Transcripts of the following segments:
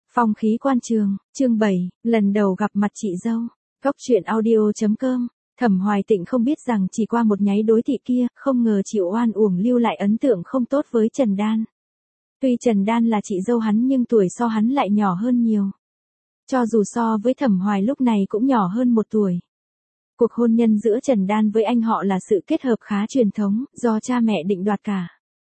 Phong khí quan trường, chương 7, lần đầu gặp mặt chị dâu. Cốc truyện audio.com. Thẩm Hoài Tịnh không biết rằng chỉ qua một nháy đối thị kia, không ngờ chịu oan uổng lưu lại ấn tượng không tốt với Trần Đan. Tuy Trần Đan là chị dâu hắn nhưng tuổi so hắn lại nhỏ hơn nhiều. Cho dù so với Thẩm Hoài lúc này cũng nhỏ hơn 1 tuổi. Cuộc hôn nhân giữa Trần Đan với anh họ là sự kết hợp khá truyền thống, do cha mẹ định đoạt cả.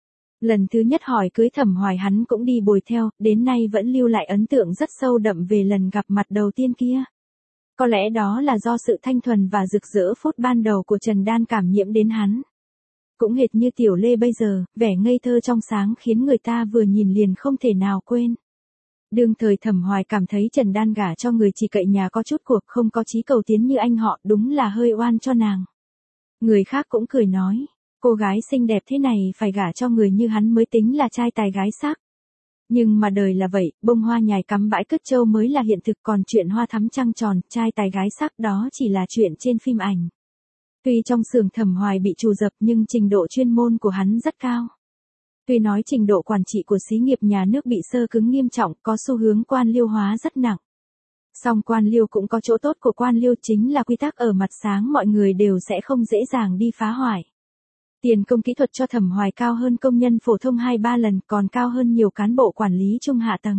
Lần thứ nhất hỏi cưới Thẩm Hoài hắn cũng đi bồi theo, đến nay vẫn lưu lại ấn tượng rất sâu đậm về lần gặp mặt đầu tiên kia. Có lẽ đó là do sự thanh thuần và rực rỡ phút ban đầu của Trần Đan cảm nhiễm đến hắn. Cũng hệt như Tiểu Lê bây giờ, vẻ ngây thơ trong sáng khiến người ta vừa nhìn liền không thể nào quên. Đương thời Thẩm Hoài cảm thấy Trần Đan gả cho người chỉ cậy nhà có chút cuộc không có chí cầu tiến như anh họ, đúng là hơi oan cho nàng. Người khác cũng cười nói, cô gái xinh đẹp thế này phải gả cho người như hắn mới tính là trai tài gái sắc. Nhưng mà đời là vậy, bông hoa nhài cắm bãi cất trâu mới là hiện thực, còn chuyện hoa thắm trăng tròn, trai tài gái sắc đó chỉ là chuyện trên phim ảnh. Tuy trong xưởng Thẩm Hoài bị trù dập nhưng trình độ chuyên môn của hắn rất cao. Tuy nói trình độ quản trị của xí nghiệp nhà nước bị sơ cứng nghiêm trọng, có xu hướng quan liêu hóa rất nặng. Song quan liêu cũng có chỗ tốt của quan liêu, chính là quy tắc ở mặt sáng mọi người đều sẽ không dễ dàng đi phá hoại. Tiền công kỹ thuật cho Thẩm Hoài cao hơn công nhân phổ thông 2-3 lần, còn cao hơn nhiều cán bộ quản lý trung hạ tầng.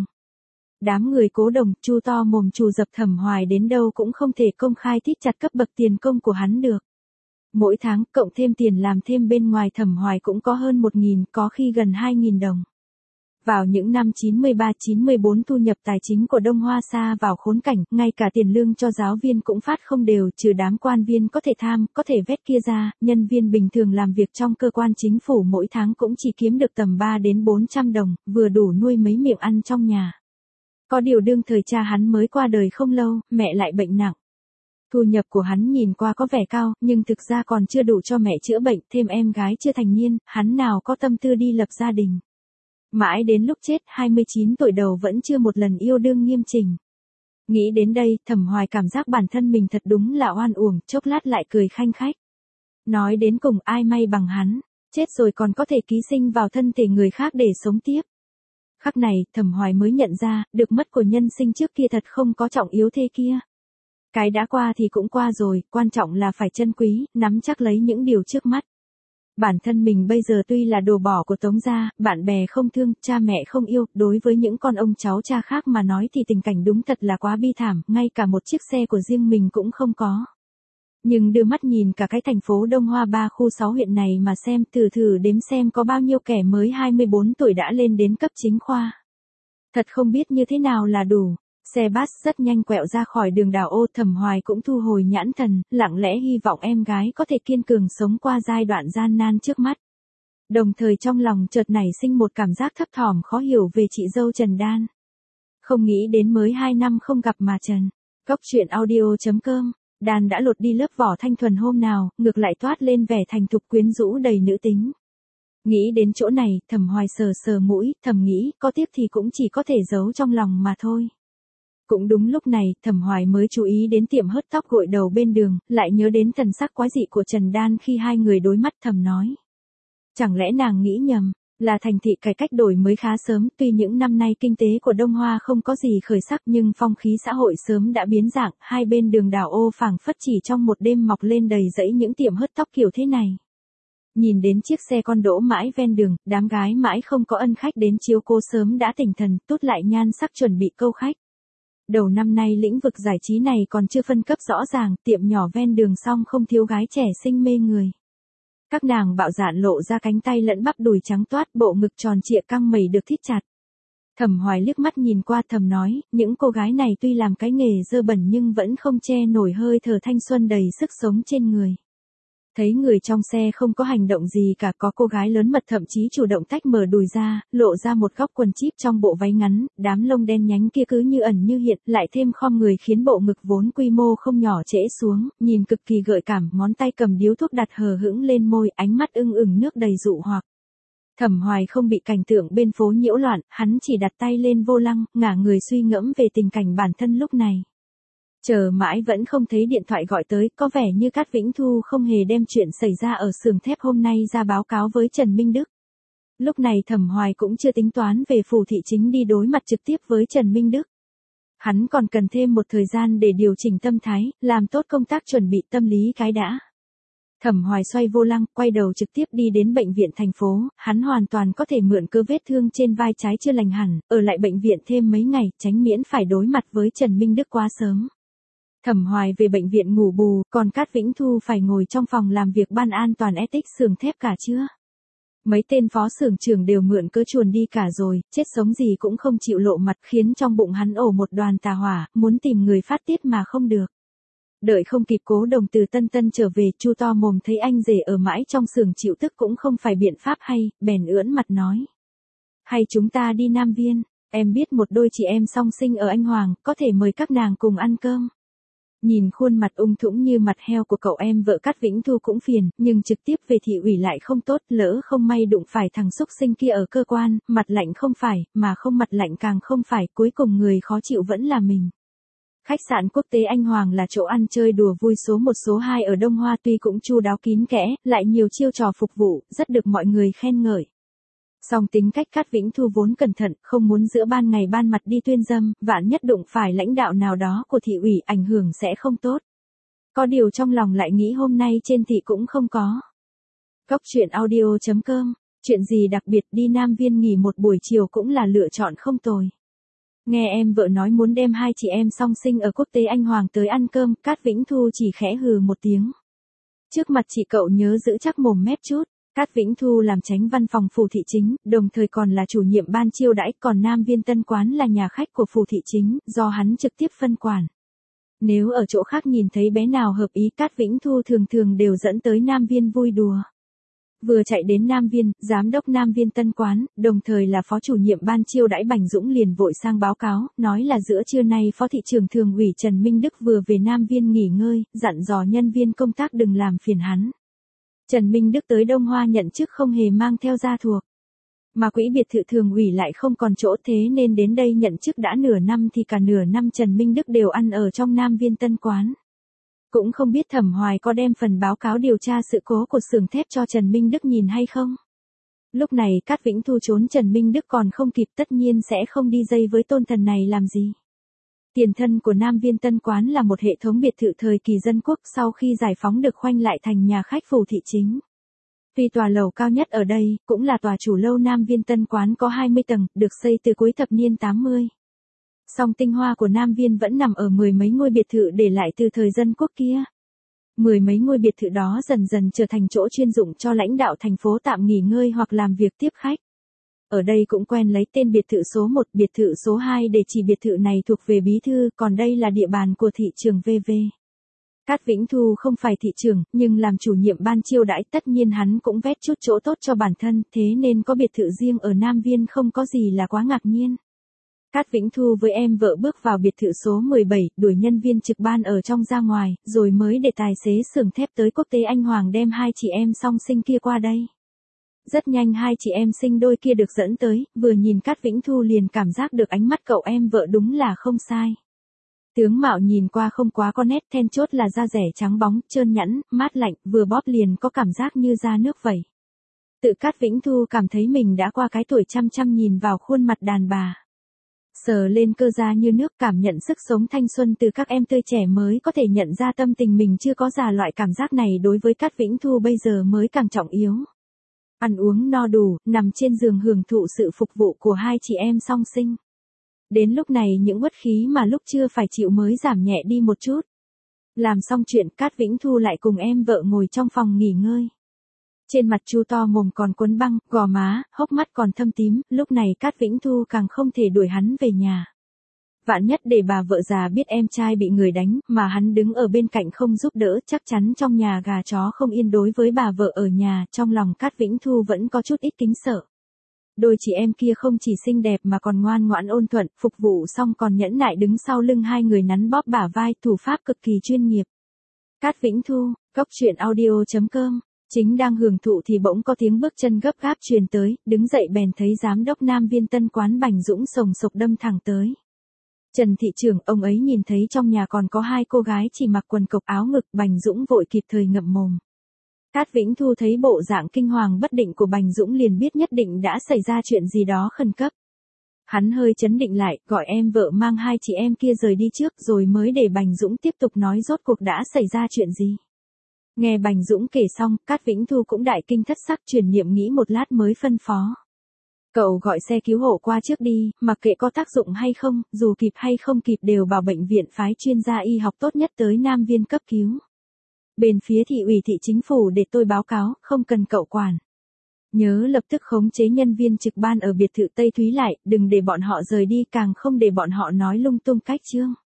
Đám người cố đồng chu to mồm trù dập Thẩm Hoài đến đâu cũng không thể công khai thít chặt cấp bậc tiền công của hắn được. Mỗi tháng cộng thêm tiền làm thêm bên ngoài Thẩm Hoài cũng có hơn 1.000, có khi gần 2.000 đồng. Vào những năm 93-94 thu nhập tài chính của Đông Hoa sa vào khốn cảnh, ngay cả tiền lương cho giáo viên cũng phát không đều, trừ đám quan viên có thể tham, có thể vét kia ra, nhân viên bình thường làm việc trong cơ quan chính phủ mỗi tháng cũng chỉ kiếm được tầm 300-400 đồng, vừa đủ nuôi mấy miệng ăn trong nhà. Có điều đương thời cha hắn mới qua đời không lâu, mẹ lại bệnh nặng. Thu nhập của hắn nhìn qua có vẻ cao, nhưng thực ra còn chưa đủ cho mẹ chữa bệnh, thêm em gái chưa thành niên, hắn nào có tâm tư đi lập gia đình. Mãi đến lúc chết 29 tuổi đầu vẫn chưa một lần yêu đương nghiêm chỉnh. Nghĩ đến đây, Thẩm Hoài cảm giác bản thân mình thật đúng là oan uổng, chốc lát lại cười khanh khách. Nói đến cùng ai may bằng hắn, chết rồi còn có thể ký sinh vào thân thể người khác để sống tiếp. Khắc này, Thẩm Hoài mới nhận ra, được mất của nhân sinh trước kia thật không có trọng yếu thế kia. Cái đã qua thì cũng qua rồi, quan trọng là phải trân quý, nắm chắc lấy những điều trước mắt. Bản thân mình bây giờ tuy là đồ bỏ của Tống gia, bạn bè không thương, cha mẹ không yêu, đối với những con ông cháu cha khác mà nói thì tình cảnh đúng thật là quá bi thảm, ngay cả một chiếc xe của riêng mình cũng không có. Nhưng đưa mắt nhìn cả cái thành phố Đông Hoa 3 khu 6 huyện này mà xem, thử đếm xem có bao nhiêu kẻ mới 24 tuổi đã lên đến cấp chính khoa. Thật không biết như thế nào là đủ. Xe bus rất nhanh quẹo ra khỏi đường đảo ô, Thẩm Hoài cũng thu hồi nhãn thần, lặng lẽ hy vọng em gái có thể kiên cường sống qua giai đoạn gian nan trước mắt. Đồng thời trong lòng chợt nảy sinh một cảm giác thấp thỏm khó hiểu về chị dâu Trần Đan. Không nghĩ đến mới 2 năm không gặp mà Trần. Cốc truyện audio.com. Đan đã lột đi lớp vỏ thanh thuần hôm nào, ngược lại toát lên vẻ thành thục quyến rũ đầy nữ tính. Nghĩ đến chỗ này, Thẩm Hoài sờ mũi, thầm nghĩ, có tiếc thì cũng chỉ có thể giấu trong lòng mà thôi. Cũng đúng lúc này, Thẩm Hoài mới chú ý đến tiệm hớt tóc gội đầu bên đường, lại nhớ đến thần sắc quái dị của Trần Đan khi hai người đối mắt, thầm nói. Chẳng lẽ nàng nghĩ nhầm, là thành thị cải cách đổi mới khá sớm, tuy những năm nay kinh tế của Đông Hoa không có gì khởi sắc nhưng phong khí xã hội sớm đã biến dạng, hai bên đường đảo ô phảng phất chỉ trong một đêm mọc lên đầy rẫy những tiệm hớt tóc kiểu thế này. Nhìn đến chiếc xe con đỗ mãi ven đường, đám gái mãi không có ân khách đến chiếu cố sớm đã tỉnh thần, tút lại nhan sắc chuẩn bị câu khách. Đầu năm nay lĩnh vực giải trí này còn chưa phân cấp rõ ràng, tiệm nhỏ ven đường song không thiếu gái trẻ xinh mê người. Các nàng bạo dạn lộ ra cánh tay lẫn bắp đùi trắng toát, bộ ngực tròn trịa căng mẩy được thít chặt. Thẩm Hoài liếc mắt nhìn qua thầm nói, những cô gái này tuy làm cái nghề dơ bẩn nhưng vẫn không che nổi hơi thở thanh xuân đầy sức sống trên người. Thấy người trong xe không có hành động gì cả, có cô gái lớn mật thậm chí chủ động tách mở đùi ra, lộ ra một góc quần chíp trong bộ váy ngắn, đám lông đen nhánh kia cứ như ẩn như hiện, lại thêm khom người khiến bộ ngực vốn quy mô không nhỏ trễ xuống, nhìn cực kỳ gợi cảm, ngón tay cầm điếu thuốc đặt hờ hững lên môi, ánh mắt ưng ửng nước đầy dụ hoặc. Thẩm Hoài không bị cảnh tượng bên phố nhiễu loạn, hắn chỉ đặt tay lên vô lăng, ngả người suy ngẫm về tình cảnh bản thân lúc này. Chờ mãi vẫn không thấy điện thoại gọi tới, có vẻ như Cát Vĩnh Thu không hề đem chuyện xảy ra ở xưởng thép hôm nay ra báo cáo với Trần Minh Đức. Lúc này Thẩm Hoài cũng chưa tính toán về Phủ Thị Chính đi đối mặt trực tiếp với Trần Minh Đức. Hắn còn cần thêm một thời gian để điều chỉnh tâm thái, làm tốt công tác chuẩn bị tâm lý cái đã. Thẩm Hoài xoay vô lăng, quay đầu trực tiếp đi đến bệnh viện thành phố, hắn hoàn toàn có thể mượn cơ vết thương trên vai trái chưa lành hẳn, ở lại bệnh viện thêm mấy ngày, tránh miễn phải đối mặt với Trần Minh Đức quá sớm. Thẩm Hoài về bệnh viện ngủ bù, còn Cát Vĩnh Thu phải ngồi trong phòng làm việc ban an toàn ethics xưởng thép cả trưa. Mấy tên phó xưởng trưởng đều mượn cớ chuồn đi cả rồi, chết sống gì cũng không chịu lộ mặt, khiến trong bụng hắn ổ một đoàn tà hỏa, muốn tìm người phát tiết mà không được. Đợi không kịp Cố Đồng từ Tân Tân trở về, Chu to mồm thấy anh rể ở mãi trong xưởng chịu tức cũng không phải biện pháp hay, bèn ưỡn mặt nói. Hay chúng ta đi Nam Viên, em biết một đôi chị em song sinh ở Anh Hoàng, có thể mời các nàng cùng ăn cơm. Nhìn khuôn mặt ung thũng như mặt heo của cậu em vợ Cát Vĩnh Thu cũng phiền, nhưng trực tiếp về thị ủy lại không tốt, lỡ không may đụng phải thằng xúc sinh kia ở cơ quan, mặt lạnh không phải, mà không mặt lạnh càng không phải, cuối cùng người khó chịu vẫn là mình. Khách sạn quốc tế Anh Hoàng là chỗ ăn chơi đùa vui số 1 số 2 ở Đông Hoa, tuy cũng chu đáo kín kẽ, lại nhiều chiêu trò phục vụ, rất được mọi người khen ngợi. Song tính cách Cát Vĩnh Thu vốn cẩn thận, không muốn giữa ban ngày ban mặt đi tuyên dâm, vạn nhất đụng phải lãnh đạo nào đó của thị ủy ảnh hưởng sẽ không tốt. Có điều trong lòng lại nghĩ hôm nay trên thị cũng không có. Cốc truyện audio.com, chuyện gì đặc biệt đi Nam Viên nghỉ một buổi chiều cũng là lựa chọn không tồi. Nghe em vợ nói muốn đem hai chị em song sinh ở quốc tế Anh Hoàng tới ăn cơm, Cát Vĩnh Thu chỉ khẽ hừ một tiếng. Trước mặt chị cậu nhớ giữ chắc mồm mép chút. Cát Vĩnh Thu làm chánh văn phòng phủ thị chính, đồng thời còn là chủ nhiệm ban chiêu đãi, còn Nam Viên Tân Quán là nhà khách của phủ thị chính, do hắn trực tiếp phân quản. Nếu ở chỗ khác nhìn thấy bé nào hợp ý, Cát Vĩnh Thu thường thường đều dẫn tới Nam Viên vui đùa. Vừa chạy đến Nam Viên, giám đốc Nam Viên Tân Quán, đồng thời là phó chủ nhiệm ban chiêu đãi Bành Dũng liền vội sang báo cáo, nói là giữa trưa nay phó thị trưởng thường ủy Trần Minh Đức vừa về Nam Viên nghỉ ngơi, dặn dò nhân viên công tác đừng làm phiền hắn. Trần Minh Đức tới Đông Hoa nhận chức không hề mang theo gia thuộc. Mà quỹ biệt thự thường ủy lại không còn chỗ, thế nên đến đây nhận chức đã nửa năm thì cả nửa năm Trần Minh Đức đều ăn ở trong Nam Viên Tân Quán. Cũng không biết Thẩm Hoài có đem phần báo cáo điều tra sự cố của xưởng thép cho Trần Minh Đức nhìn hay không. Lúc này Cát Vĩnh Thu trốn Trần Minh Đức còn không kịp, tất nhiên sẽ không đi dây với tôn thần này làm gì. Tiền thân của Nam Viên Tân Quán là một hệ thống biệt thự thời kỳ dân quốc, sau khi giải phóng được khoanh lại thành nhà khách phủ thị chính. Tuy tòa lầu cao nhất ở đây, cũng là tòa chủ lâu Nam Viên Tân Quán có 20 tầng, được xây từ cuối thập niên 80. Song tinh hoa của Nam Viên vẫn nằm ở mười mấy ngôi biệt thự để lại từ thời dân quốc kia. Mười mấy ngôi biệt thự đó dần dần trở thành chỗ chuyên dụng cho lãnh đạo thành phố tạm nghỉ ngơi hoặc làm việc tiếp khách. Ở đây cũng quen lấy tên biệt thự số 1, biệt thự số 2 để chỉ biệt thự này thuộc về bí thư, còn đây là địa bàn của thị trường VV. Cát Vĩnh Thu không phải thị trưởng, nhưng làm chủ nhiệm ban chiêu đãi, tất nhiên hắn cũng vét chút chỗ tốt cho bản thân, thế nên có biệt thự riêng ở Nam Viên không có gì là quá ngạc nhiên. Cát Vĩnh Thu với em vợ bước vào biệt thự số 17, đuổi nhân viên trực ban ở trong ra ngoài, rồi mới để tài xế xưởng thép tới quốc tế Anh Hoàng đem hai chị em song sinh kia qua đây. Rất nhanh hai chị em sinh đôi kia được dẫn tới, vừa nhìn Cát Vĩnh Thu liền cảm giác được ánh mắt cậu em vợ đúng là không sai. Tướng mạo nhìn qua không quá có nét, then chốt là da rẻ trắng bóng, trơn nhẵn, mát lạnh, vừa bóp liền có cảm giác như da nước vậy. Tự Cát Vĩnh Thu cảm thấy mình đã qua cái tuổi chăm chăm nhìn vào khuôn mặt đàn bà. Sờ lên cơ da như nước, cảm nhận sức sống thanh xuân từ các em tươi trẻ mới có thể nhận ra tâm tình mình chưa có già, loại cảm giác này đối với Cát Vĩnh Thu bây giờ mới càng trọng yếu. Ăn uống no đủ, nằm trên giường hưởng thụ sự phục vụ của hai chị em song sinh. Đến lúc này những uất khí mà lúc chưa phải chịu mới giảm nhẹ đi một chút. Làm xong chuyện, Cát Vĩnh Thu lại cùng em vợ ngồi trong phòng nghỉ ngơi. Trên mặt Chu to mồm còn quấn băng, gò má, hốc mắt còn thâm tím, lúc này Cát Vĩnh Thu càng không thể đuổi hắn về nhà. Vạn nhất để bà vợ già biết em trai bị người đánh, mà hắn đứng ở bên cạnh không giúp đỡ, chắc chắn trong nhà gà chó không yên. Đối với bà vợ ở nhà, trong lòng Cát Vĩnh Thu vẫn có chút ít kính sợ. Đôi chị em kia không chỉ xinh đẹp mà còn ngoan ngoãn ôn thuận, phục vụ xong còn nhẫn nại đứng sau lưng hai người nắn bóp bả vai, thủ pháp cực kỳ chuyên nghiệp. Cát Vĩnh Thu, Cốc truyện audio.com. Chính đang hưởng thụ thì bỗng có tiếng bước chân gấp gáp truyền tới, đứng dậy bèn thấy giám đốc Nam Viên Tân Quán Bành Dũng sồng sộc đâm thẳng tới. Trần thị trưởng, ông ấy nhìn thấy trong nhà còn có hai cô gái chỉ mặc quần cộc áo ngực, Bành Dũng vội kịp thời ngậm mồm. Cát Vĩnh Thu thấy bộ dạng kinh hoàng bất định của Bành Dũng liền biết nhất định đã xảy ra chuyện gì đó khẩn cấp. Hắn hơi chấn định lại, gọi em vợ mang hai chị em kia rời đi trước rồi mới để Bành Dũng tiếp tục nói rốt cuộc đã xảy ra chuyện gì. Nghe Bành Dũng kể xong, Cát Vĩnh Thu cũng đại kinh thất sắc, truyền niệm nghĩ một lát mới phân phó. Cậu gọi xe cứu hộ qua trước đi, mặc kệ có tác dụng hay không, dù kịp hay không kịp đều bảo bệnh viện phái chuyên gia y học tốt nhất tới Nam Viên cấp cứu. Bên phía thị ủy thị chính phủ để tôi báo cáo, không cần cậu quản. Nhớ lập tức khống chế nhân viên trực ban ở biệt thự Tây Thúy lại, đừng để bọn họ rời đi, càng không để bọn họ nói lung tung cách chương.